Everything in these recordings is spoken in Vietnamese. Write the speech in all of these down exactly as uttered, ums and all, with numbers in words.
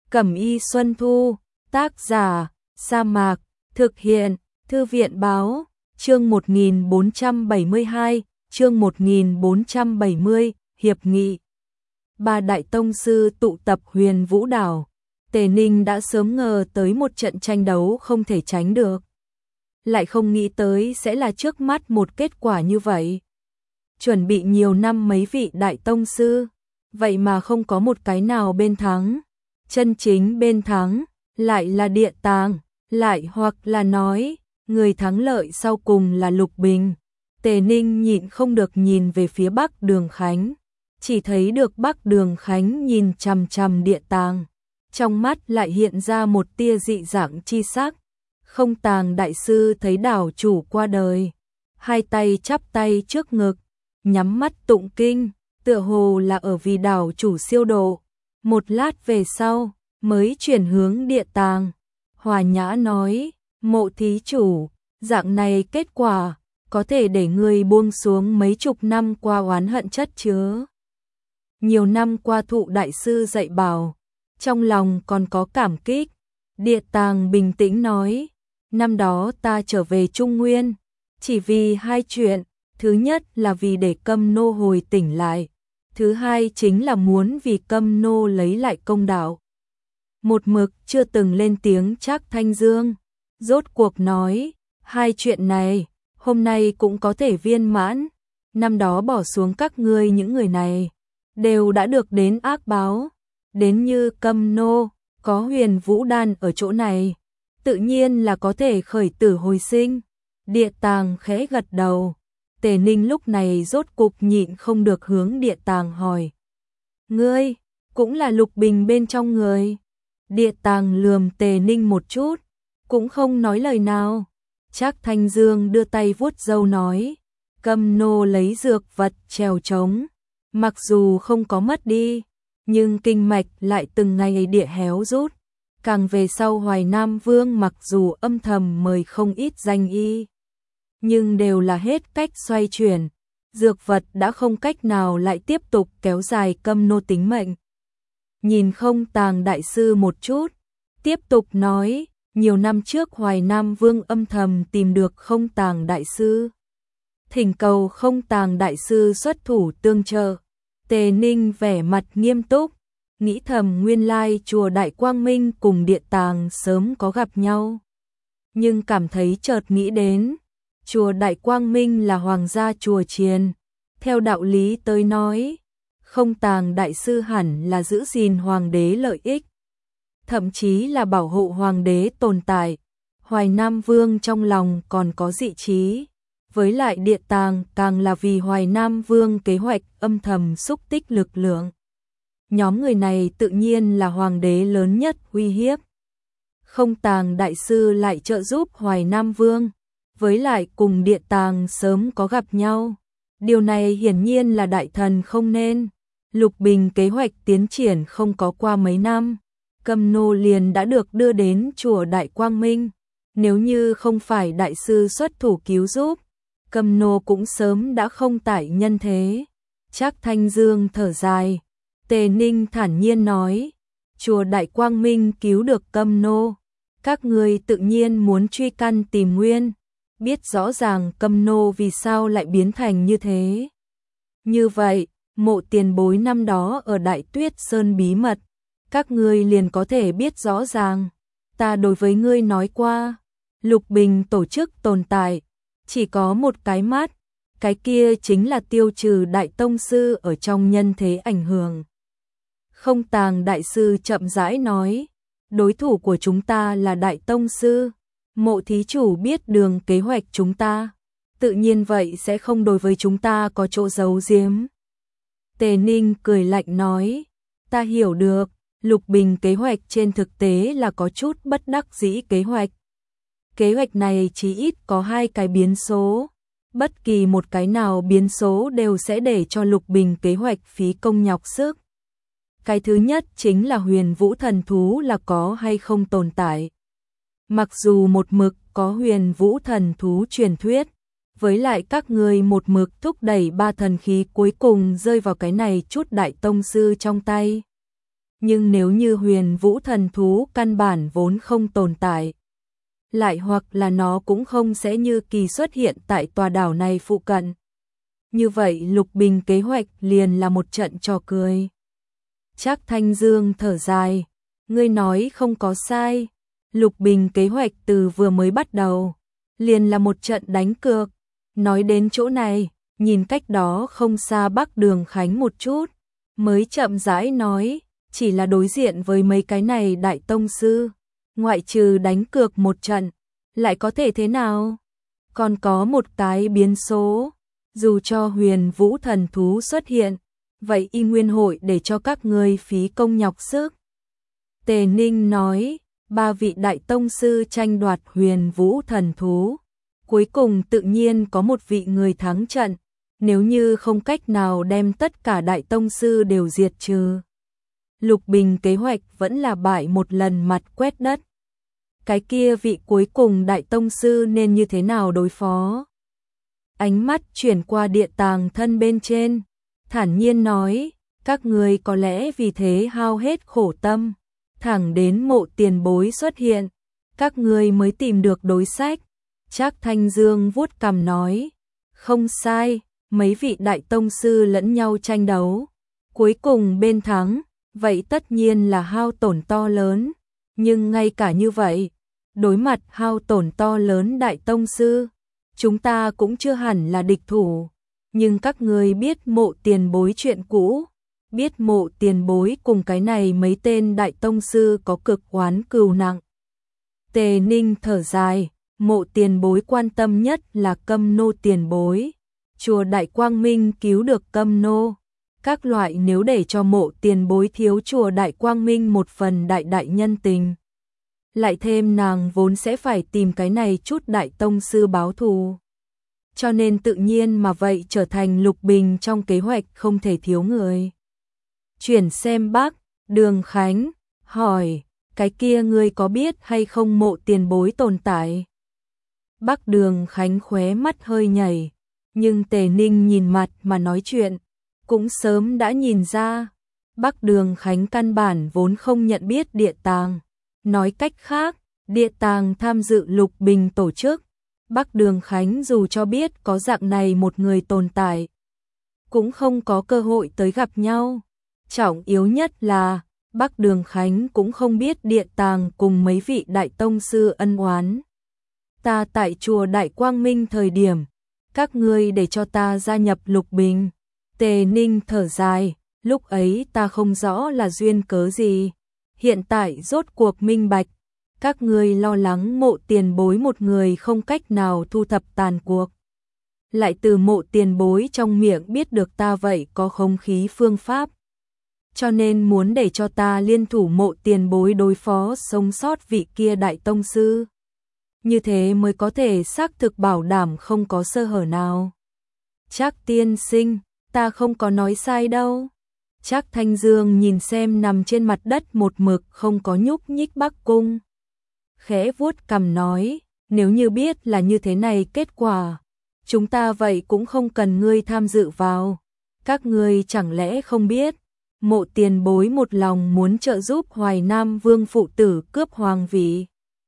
Cẩm Y Xuân Thu, tác giả, Sa Mạc, thực hiện, Thư viện Báo, chương một nghìn bốn trăm bảy mươi hai, chương một nghìn bốn trăm bảy mươi, Hiệp nghị. Ba đại tông sư tụ tập Huyền Vũ Đảo, Tề Ninh đã sớm ngờ tới một trận tranh đấu không thể tránh được. Lại không nghĩ tới sẽ là trước mắt một kết quả như vậy. Chuẩn bị nhiều năm mấy vị đại tông sư, vậy mà không có một cái nào bên thắng. Chân chính bên thắng, lại là Địa Tàng, lại hoặc là nói, người thắng lợi sau cùng là Lục Bình. Tề Ninh nhịn không được nhìn về phía Bắc Đường Khánh, chỉ thấy được Bắc Đường Khánh nhìn chằm chằm Địa Tàng, trong mắt lại hiện ra một tia dị dạng chi sắc. Không Tàng đại sư thấy đảo chủ qua đời, hai tay chắp tay trước ngực, nhắm mắt tụng kinh, tựa hồ là ở vì đảo chủ siêu độ. Một lát về sau, mới chuyển hướng Địa Tàng, hòa nhã nói, Mộ thí chủ, dạng này kết quả, có thể để người buông xuống mấy chục năm qua oán hận chất chứa. Nhiều năm qua thụ đại sư dạy bảo, trong lòng còn có cảm kích. Địa Tàng bình tĩnh nói, năm đó ta trở về Trung Nguyên, chỉ vì hai chuyện, thứ nhất là vì để Câm Nô hồi tỉnh lại, thứ hai chính là muốn vì Câm Nô lấy lại công đạo. Một mực chưa từng lên tiếng Trác Thanh Dương, rốt cuộc nói, hai chuyện này, hôm nay cũng có thể viên mãn, năm đó bỏ xuống các ngươi những người này, đều đã được đến ác báo, đến như Câm Nô, có Huyền Vũ Đan ở chỗ này, tự nhiên là có thể khởi tử hồi sinh. Địa Tàng khẽ gật đầu. Tề Ninh lúc này rốt cục nhịn không được hướng Địa Tàng hỏi, ngươi, cũng là Lục Bình bên trong người? Địa Tàng lườm Tề Ninh một chút, cũng không nói lời nào. Trác Thanh Dương đưa tay vuốt râu nói, Câm Nô lấy dược vật trèo trống, mặc dù không có mất đi, nhưng kinh mạch lại từng ngày địa héo rút. Càng về sau Hoài Nam Vương mặc dù âm thầm mời không ít danh y, nhưng đều là hết cách xoay chuyển, dược vật đã không cách nào lại tiếp tục kéo dài Câm Nô tính mệnh. Nhìn Không Tàng đại sư một chút, tiếp tục nói, nhiều năm trước Hoài Nam Vương âm thầm tìm được Không Tàng đại sư, thỉnh cầu Không Tàng đại sư xuất thủ tương trợ. Tề Ninh vẻ mặt nghiêm túc, nghĩ thầm nguyên lai chùa Đại Quang Minh cùng Địa Tàng sớm có gặp nhau, nhưng cảm thấy chợt nghĩ đến, chùa Đại Quang Minh là hoàng gia chùa chiền, theo đạo lý tới nói, Không Tàng đại sư hẳn là giữ gìn hoàng đế lợi ích, thậm chí là bảo hộ hoàng đế tồn tại. Hoài Nam Vương trong lòng còn có dị chí, với lại Địa Tàng càng là vì Hoài Nam Vương kế hoạch âm thầm xúc tích lực lượng. Nhóm người này tự nhiên là hoàng đế lớn nhất uy hiếp. Không Tàng đại sư lại trợ giúp Hoài Nam Vương, với lại cùng Địa Tàng sớm có gặp nhau. Điều này hiển nhiên là đại thần không nên. Lục Bình kế hoạch tiến triển không có qua mấy năm, Câm Nô liền đã được đưa đến chùa Đại Quang Minh. Nếu như không phải đại sư xuất thủ cứu giúp, Câm Nô cũng sớm đã không tại nhân thế. Trác Thanh Dương thở dài. Tề Ninh thản nhiên nói, chùa Đại Quang Minh cứu được Câm Nô, các ngươi tự nhiên muốn truy căn tìm nguyên, biết rõ ràng Câm Nô vì sao lại biến thành như thế. Như vậy, Mộ tiền bối năm đó ở Đại Tuyết Sơn bí mật, các ngươi liền có thể biết rõ ràng. Ta đối với ngươi nói qua, Lục Bình tổ chức tồn tại, chỉ có một cái mắt, cái kia chính là tiêu trừ đại tông sư ở trong nhân thế ảnh hưởng. Không Tàng đại sư chậm rãi nói, đối thủ của chúng ta là đại tông sư, Mộ thí chủ biết đường kế hoạch chúng ta, tự nhiên vậy sẽ không đối với chúng ta có chỗ giấu giếm. Tề Ninh cười lạnh nói, ta hiểu được, Lục Bình kế hoạch trên thực tế là có chút bất đắc dĩ kế hoạch. Kế hoạch này chỉ ít có hai cái biến số, bất kỳ một cái nào biến số đều sẽ để cho Lục Bình kế hoạch phí công nhọc sức. Cái thứ nhất chính là Huyền Vũ thần thú là có hay không tồn tại. Mặc dù một mực có Huyền Vũ thần thú truyền thuyết, với lại các người một mực thúc đẩy ba thần khí cuối cùng rơi vào cái này chút đại tông sư trong tay. Nhưng nếu như huyền vũ thần thú căn bản vốn không tồn tại, lại hoặc là nó cũng không sẽ như kỳ xuất hiện tại tòa đảo này phụ cận. Như vậy Lục Bình kế hoạch liền là một trận trò cười. Trác Thanh Dương thở dài, ngươi nói không có sai, Lục Bình kế hoạch từ vừa mới bắt đầu, liền là một trận đánh cược. Nói đến chỗ này, nhìn cách đó không xa Bắc Đường Khánh một chút, mới chậm rãi nói, chỉ là đối diện với mấy cái này đại tông sư, ngoại trừ đánh cược một trận, lại có thể thế nào? Còn có một cái biến số, dù cho huyền vũ thần thú xuất hiện, vậy y nguyên hội để cho các ngươi phí công nhọc sức. Tề Ninh nói, ba vị đại tông sư tranh đoạt huyền vũ thần thú, cuối cùng tự nhiên có một vị người thắng trận, nếu như không cách nào đem tất cả đại tông sư đều diệt trừ. Lục Bình kế hoạch vẫn là bại một lần mặt quét đất. Cái kia vị cuối cùng đại tông sư nên như thế nào đối phó? Ánh mắt chuyển qua địa tàng thân bên trên, thản nhiên nói, các người có lẽ vì thế hao hết khổ tâm, thẳng đến Mộ Tiền Bối xuất hiện, các người mới tìm được đối sách. Trác Thanh Dương vuốt cằm nói, không sai, mấy vị đại tông sư lẫn nhau tranh đấu, cuối cùng bên thắng, vậy tất nhiên là hao tổn to lớn, nhưng ngay cả như vậy, đối mặt hao tổn to lớn đại tông sư, chúng ta cũng chưa hẳn là địch thủ, nhưng các người biết Mộ Tiền Bối chuyện cũ, biết Mộ Tiền Bối cùng cái này mấy tên đại tông sư có cực oán cừu nặng. Tề Ninh thở dài, Mộ Tiền Bối quan tâm nhất là Câm Nô tiền bối, chùa Đại Quang Minh cứu được Câm Nô, các loại nếu để cho Mộ Tiền Bối thiếu chùa Đại Quang Minh một phần đại đại nhân tình, lại thêm nàng vốn sẽ phải tìm cái này chút đại tông sư báo thù, cho nên tự nhiên mà vậy trở thành Lục Bình trong kế hoạch không thể thiếu người. Chuyển xem Bắc Đường Khánh hỏi, cái kia ngươi có biết hay không Mộ Tiền Bối tồn tại? Bắc Đường Khánh khóe mắt hơi nhảy, nhưng Tề Ninh nhìn mặt mà nói chuyện, cũng sớm đã nhìn ra, Bắc Đường Khánh căn bản vốn không nhận biết địa tàng. Nói cách khác, địa tàng tham dự Lục Bình tổ chức, Bắc Đường Khánh dù cho biết có dạng này một người tồn tại, cũng không có cơ hội tới gặp nhau. Trọng yếu nhất là, Bắc Đường Khánh cũng không biết địa tàng cùng mấy vị đại tông sư ân oán. Ta tại chùa Đại Quang Minh thời điểm, các ngươi để cho ta gia nhập Lục Bình. Tề Ninh thở dài, lúc ấy ta không rõ là duyên cớ gì. Hiện tại rốt cuộc minh bạch, các ngươi lo lắng Mộ Tiền Bối một người không cách nào thu thập tàn cuộc. Lại từ Mộ Tiền Bối trong miệng biết được ta vậy có không khí phương pháp. Cho nên muốn để cho ta liên thủ Mộ Tiền Bối đối phó sống sót vị kia đại tông sư. Như thế mới có thể xác thực bảo đảm không có sơ hở nào. Trác tiên sinh, ta không có nói sai đâu. Trác Thanh Dương nhìn xem nằm trên mặt đất một mực không có nhúc nhích Bắc Cung. Khẽ vuốt cằm nói, nếu như biết là như thế này kết quả, chúng ta vậy cũng không cần ngươi tham dự vào. Các ngươi chẳng lẽ không biết, Mộ Tiền Bối một lòng muốn trợ giúp Hoài Nam Vương phụ tử cướp hoàng vị.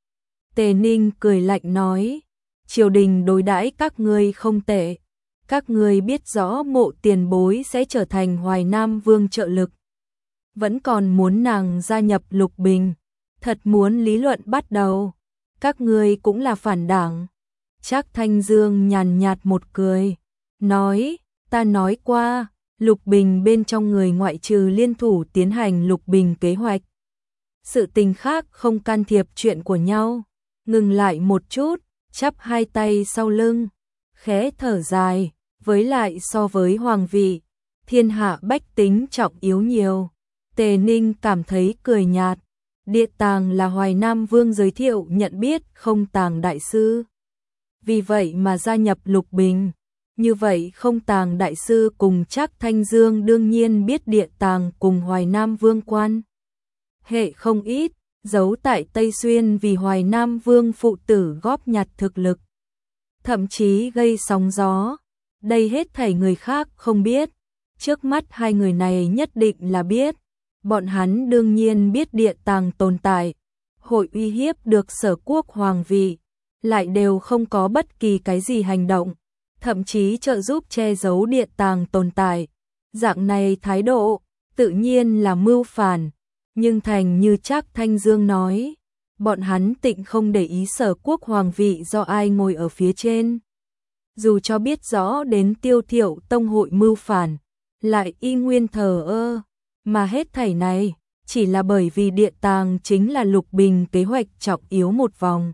Tề Ninh cười lạnh nói, triều đình đối đãi các ngươi không tệ. Các ngươi biết rõ Mộ Tiền Bối sẽ trở thành Hoài Nam Vương trợ lực. Vẫn còn muốn nàng gia nhập Lục Bình. Thật muốn lý luận bắt đầu. Các ngươi cũng là phản đảng. Trác Thanh Dương nhàn nhạt một cười. Nói, ta nói qua, Lục Bình bên trong người ngoại trừ liên thủ tiến hành Lục Bình kế hoạch. Sự tình khác không can thiệp chuyện của nhau. Ngừng lại một chút, chắp hai tay sau lưng. Khẽ thở dài. Với lại so với hoàng vị, thiên hạ bách tính trọng yếu nhiều. Tề Ninh cảm thấy cười nhạt. Địa tàng là Hoài Nam Vương giới thiệu nhận biết không tàng đại sư. Vì vậy mà gia nhập Lục Bình. Như vậy không tàng đại sư cùng Trác Thanh Dương đương nhiên biết địa tàng cùng Hoài Nam Vương quan. Hệ không ít, giấu tại Tây Xuyên vì Hoài Nam Vương phụ tử góp nhặt thực lực. Thậm chí gây sóng gió. Đây hết thảy người khác không biết, trước mắt hai người này nhất định là biết. Bọn hắn đương nhiên biết địa tàng tồn tại, hội uy hiếp được Sở Quốc hoàng vị, lại đều không có bất kỳ cái gì hành động, thậm chí trợ giúp che giấu địa tàng tồn tại. Dạng này thái độ, tự nhiên là mưu phản, nhưng thành như Trác Thanh Dương nói, bọn hắn tịnh không để ý Sở Quốc hoàng vị do ai ngồi ở phía trên. Dù cho biết rõ đến Tiêu Thiệu Tông hội mưu phản, lại y nguyên thờ ơ, mà hết thảy này chỉ là bởi vì địa tàng chính là Lục Bình kế hoạch trọng yếu một vòng.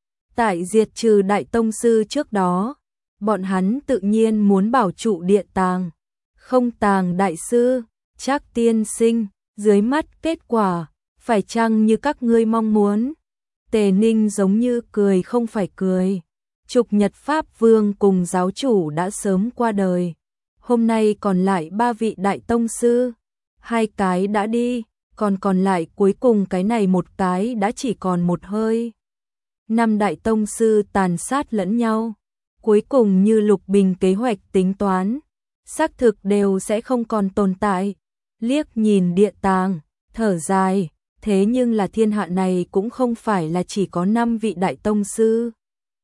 Tại diệt trừ đại tông sư trước đó, bọn hắn tự nhiên muốn bảo trụ địa tàng. Không tàng đại sư, Trác tiên sinh, dưới mắt kết quả, phải chăng như các ngươi mong muốn? Tề Ninh giống như cười không phải cười. Trục Nhật Pháp Vương cùng giáo chủ đã sớm qua đời. Hôm nay còn lại ba vị đại tông sư. Hai cái đã đi, còn còn lại cuối cùng cái này một cái đã chỉ còn một hơi. Năm đại tông sư tàn sát lẫn nhau. Cuối cùng như Lục Bình kế hoạch tính toán, xác thực đều sẽ không còn tồn tại. Liếc nhìn địa tàng, thở dài, thế nhưng là thiên hạ này cũng không phải là chỉ có năm vị đại tông sư.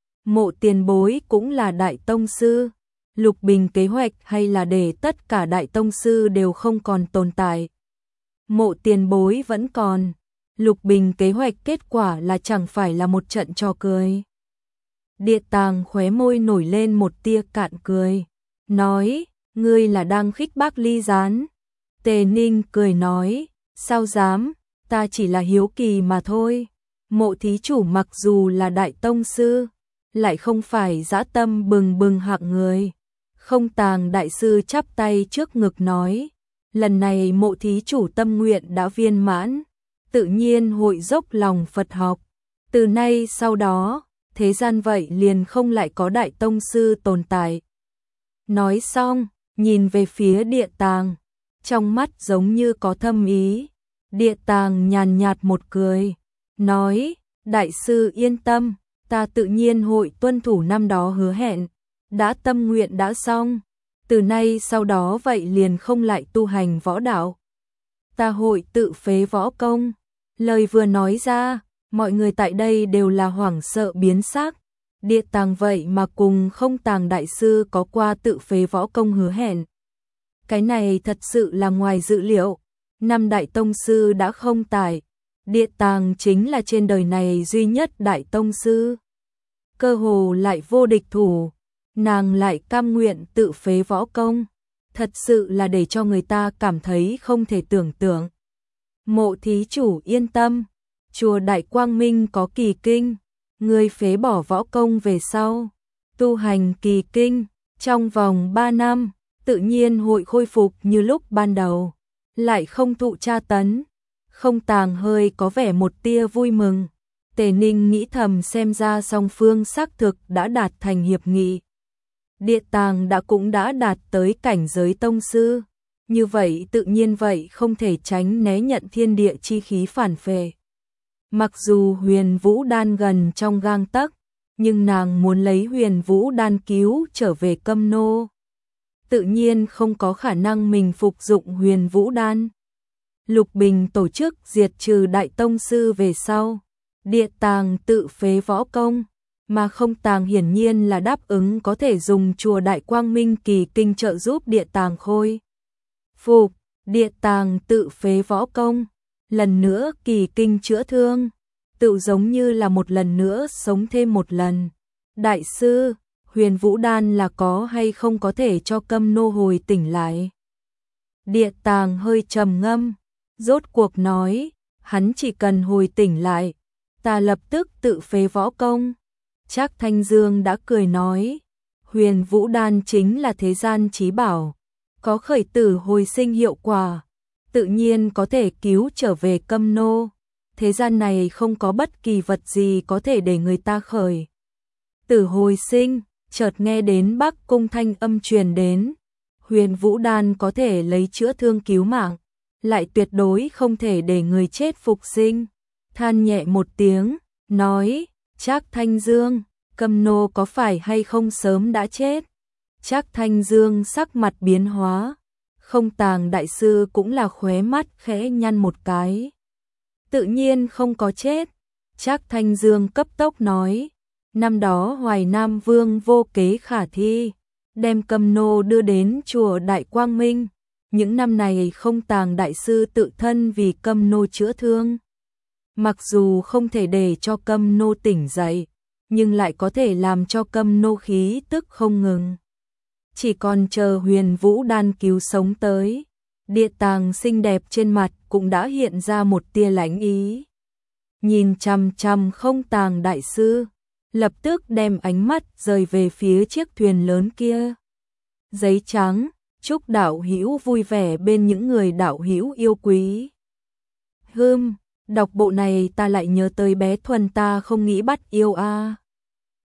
Mộ Tiền Bối cũng là đại tông sư. Lục Bình kế hoạch hay là để tất cả đại tông sư đều không còn tồn tại. Mộ Tiền Bối vẫn còn. Lục Bình kế hoạch kết quả là chẳng phải là một trận trò cười. Địa tàng khóe môi nổi lên một tia cạn cười, nói, ngươi là đang khích bác Ly Gián. Tề Ninh cười nói, sao dám, ta chỉ là hiếu kỳ mà thôi. Mộ thí chủ mặc dù là đại tông sư, lại không phải dã tâm bừng bừng hạng người. Không tàng đại sư chắp tay trước ngực nói, lần này mộ thí chủ tâm nguyện đã viên mãn, tự nhiên hội dốc lòng Phật học. Từ nay sau đó, thế gian vậy liền không lại có đại tông sư tồn tại. Nói xong, nhìn về phía địa tàng, trong mắt giống như có thâm ý. Địa tàng nhàn nhạt một cười, nói, đại sư yên tâm, ta tự nhiên hội tuân thủ năm đó hứa hẹn, đã tâm nguyện đã xong, từ nay sau đó vậy liền không lại tu hành võ đạo. Ta hội tự phế võ công. Lời vừa nói ra, mọi người tại đây đều là hoảng sợ biến sắc. Địa tàng vậy mà cùng không tàng đại sư có qua tự phế võ công hứa hẹn. Cái này thật sự là ngoài dự liệu. Năm đại tông sư đã không tại. Địa tàng chính là trên đời này duy nhất đại tông sư. Cơ hồ lại vô địch thủ. Nàng lại cam nguyện tự phế võ công. Thật sự là để cho người ta cảm thấy không thể tưởng tượng. Mộ thí chủ yên tâm. Chùa Đại Quang Minh có kỳ kinh. Người phế bỏ võ công về sau. Tu hành kỳ kinh. Trong vòng ba năm. Tự nhiên hội khôi phục như lúc ban đầu. Lại không thụ tra tấn. Không tàng hơi có vẻ một tia vui mừng. Tề Ninh nghĩ thầm xem ra song phương xác thực đã đạt thành hiệp nghị. Địa tàng đã cũng đã đạt tới cảnh giới tông sư. Như vậy tự nhiên vậy không thể tránh né nhận thiên địa chi khí phản phệ. Mặc dù Huyền Vũ Đan gần trong gang tấc, nhưng nàng muốn lấy Huyền Vũ Đan cứu trở về Câm Nô. Tự nhiên không có khả năng mình phục dụng Huyền Vũ Đan. Lục Bình tổ chức diệt trừ đại tông sư về sau. Địa tàng tự phế võ công, mà không tàng hiển nhiên là đáp ứng có thể dùng chùa Đại Quang Minh kỳ kinh trợ giúp địa tàng khôi phục. Địa tàng tự phế võ công, lần nữa kỳ kinh chữa thương, tự giống như là một lần nữa sống thêm một lần. Đại sư, Huyền Vũ Đan là có hay không có thể cho Câm Nô hồi tỉnh lại? Địa tàng hơi trầm ngâm, rốt cuộc nói, hắn chỉ cần hồi tỉnh lại, ta lập tức tự phế võ công. Trác Thanh Dương đã cười nói, Huyền Vũ Đan chính là thế gian chí bảo, có khởi tử hồi sinh hiệu quả, tự nhiên có thể cứu trở về Câm Nô. Thế gian này không có bất kỳ vật gì có thể để người ta khởi tử hồi sinh. Chợt nghe đến Bắc Cung thanh âm truyền đến, Huyền Vũ Đan có thể lấy chữa thương cứu mạng, lại tuyệt đối không thể để người chết phục sinh. Than nhẹ một tiếng, nói, Trác Thanh Dương, Câm Nô có phải hay không sớm đã chết? Trác Thanh Dương sắc mặt biến hóa, Không Tàng đại sư cũng là khóe mắt khẽ nhăn một cái. Tự nhiên không có chết. Trác Thanh Dương cấp tốc nói, năm đó Hoài Nam Vương vô kế khả thi, đem Cầm Nô đưa đến chùa Đại Quang Minh. Những năm này Không Tàng đại sư tự thân vì Cầm Nô chữa thương. Mặc dù không thể để cho Cầm Nô tỉnh dậy, nhưng lại có thể làm cho Cầm Nô khí tức không ngừng. Chỉ còn chờ Huyền Vũ đan cứu sống tới, Địa Tàng xinh đẹp trên mặt cũng đã hiện ra một tia lãnh ý. Nhìn chằm chằm Không Tàng đại sư, lập tức đem ánh mắt rời về phía chiếc thuyền lớn kia. Giấy trắng, chúc đạo hữu vui vẻ bên những người đạo hữu yêu quý. Hừm, đọc bộ này ta lại nhớ tới bé Thuần ta không nghĩ bắt yêu a. À.